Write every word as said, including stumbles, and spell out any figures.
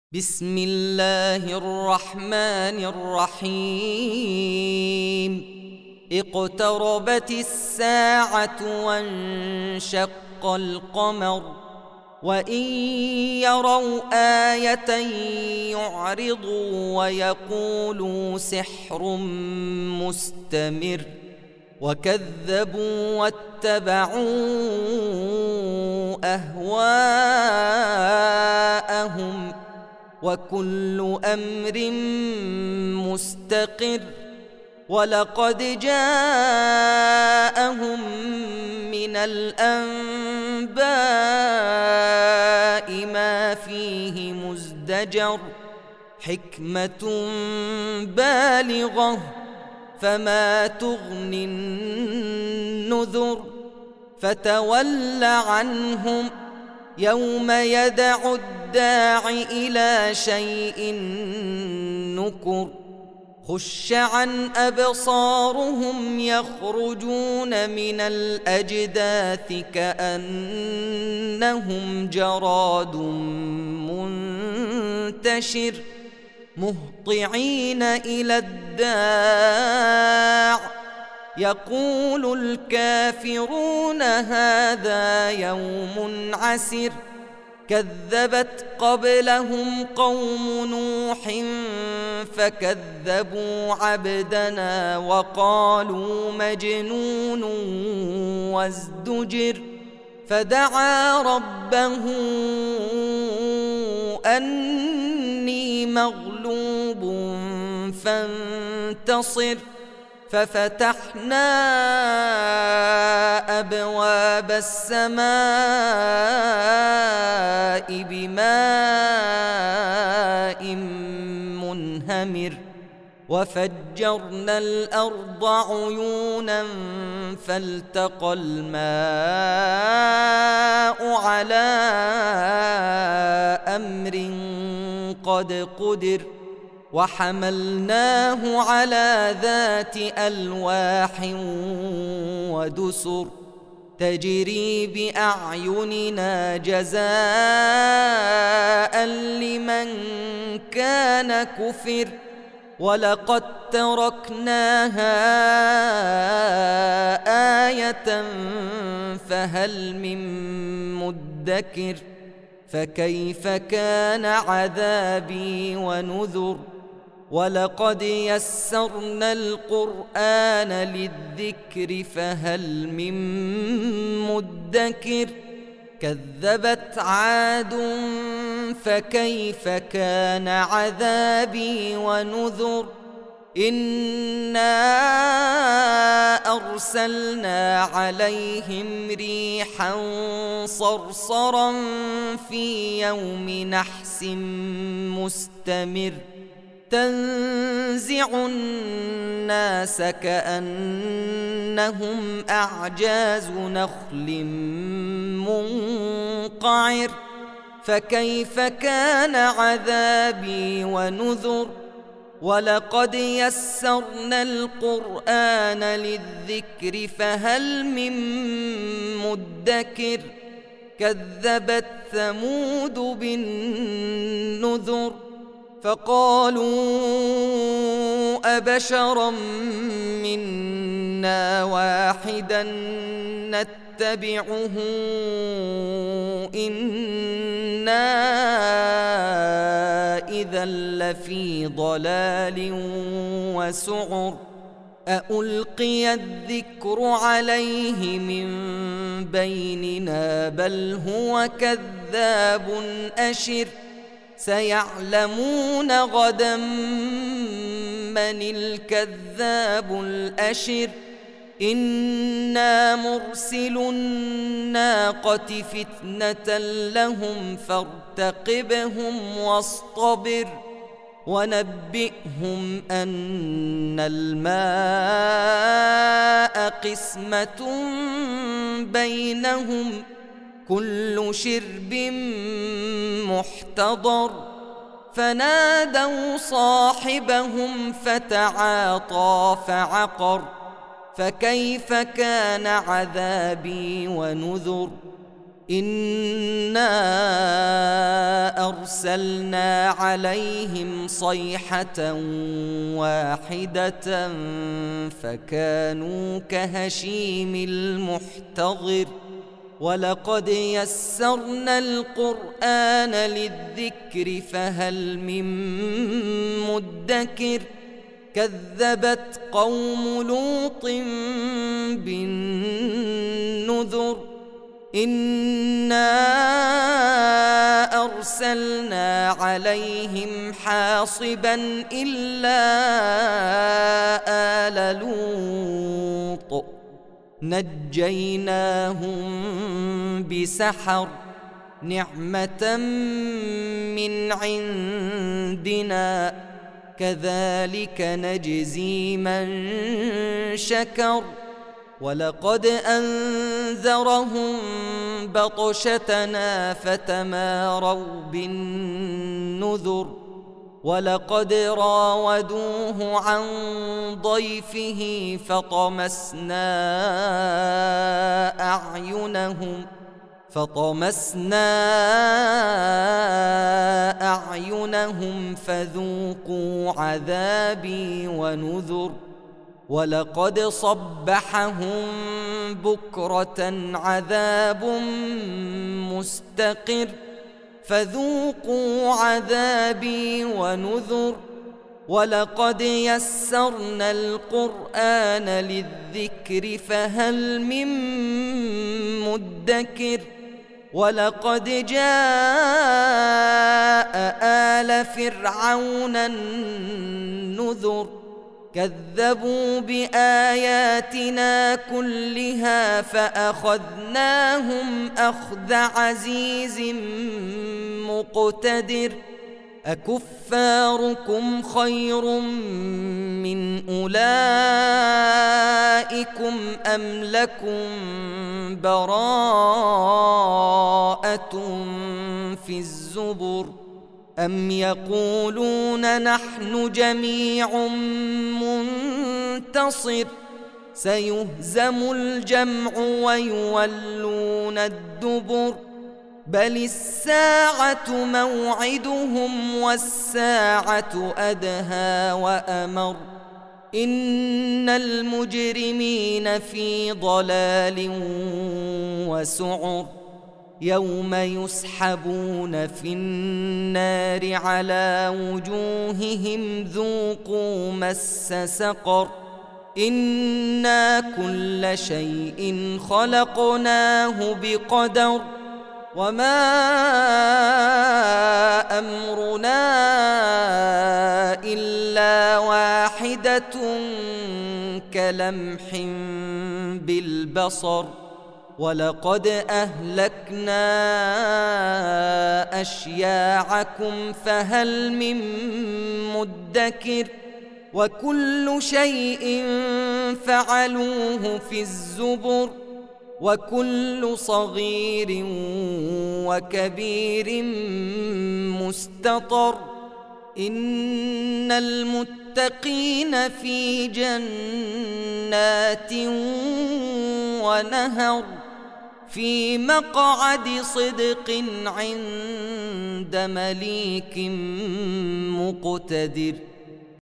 بسم الله الرحمن الرحيم اقتربت الساعة وانشق القمر وإن يروا آية يعرضوا ويقولوا سحر مستمر وكذبوا واتبعوا أهواءهم وكل أمر مستقر ولقد جاءهم من الأنباء ما فيه مزدجر حكمة بالغة فما تغني النذر فتول عنهم يوم يدعو الداع إلى شيء نكر خش عن أبصارهم يخرجون من الأجداث كأنهم جراد منتشر مهطعين إلى الداع يقول الكافرون هذا يوم عسر كذبت قبلهم قوم نوح فكذبوا عبدنا وقالوا مجنون وازدجر فدعا ربه أني مغلوب فانتصر ففتحنا أبواب السماء بماء منهمر وفجرنا الأرض عيونا فالتقى الماء على أمر قد قدر وحملناه على ذات ألواح ودسر تجري بأعيننا جزاء لمن كان كفر ولقد تركناها آية فهل من مدكر فكيف كان عذابي ونذر ولقد يسرنا القرآن للذكر فهل من مدكر كذبت عاد فكيف كان عذابي ونذر إنا أرسلنا عليهم ريحا صرصرا في يوم نحس مستمر تنزع الناس كأنهم أعجاز نخل منقعر فكيف كان عذابي ونذر ولقد يسرنا القرآن للذكر فهل من مدكر كذبت ثمود بالنذر فقالوا أبشرا منا واحدا نتبعه إنا إذا لفي ضلال وسعر أألقي الذكر عليه من بيننا بل هو كذاب أشر سيعلمون غدا من الكذاب الأشر إنا مرسل الناقة فتنة لهم فارتقبهم واصطبر ونبئهم أن الماء قسمة بينهم كل شرب محتضر فنادوا صاحبهم فتعاطى فعقر فكيف كان عذابي ونذر إنا أرسلنا عليهم صيحة واحدة فكانوا كهشيم المحتضر ولقد يسرنا القرآن للذكر فهل من مدكر كذبت قوم لوط بالنذر إنا أرسلنا عليهم حاصبا إلا آل لوط نجيناهم بسحر نعمة من عندنا كذلك نجزي من شكر ولقد أنذرهم بطشتنا فتماروا بالنذر ولقد راودوه عن ضيفه فطمسنا أعينهم فطمسنا أعينهم فذوقوا عذابي ونذر ولقد صبحهم بكرة عذاب مستقر فذوقوا عذابي ونذر ولقد يسرنا القرآن للذكر فهل من مدكر ولقد جاء آل فرعون النذر كذبوا بآياتنا كلها فأخذناهم أخذ عزيز مقتدر أكفاركم خير من أولئكم أم لكم براءة في الزبر أم يقولون نحن جميع منتصر سيهزم الجمع ويولون الدبر بل الساعة موعدهم والساعة أدهى وأمر إن المجرمين في ضلال وسعر يوم يسحبون في النار على وجوههم ذوقوا مس سقر إنا كل شيء خلقناه بقدر وما أمرنا إلا واحدة كلمح بالبصر ولقد أهلكنا أشياعكم فهل من مدكر وكل شيء فعلوه في الزبر وكل صغير وكبير مستطر إن المتقين في جنات ونهر في مقعد صدق عند مليك مقتدر.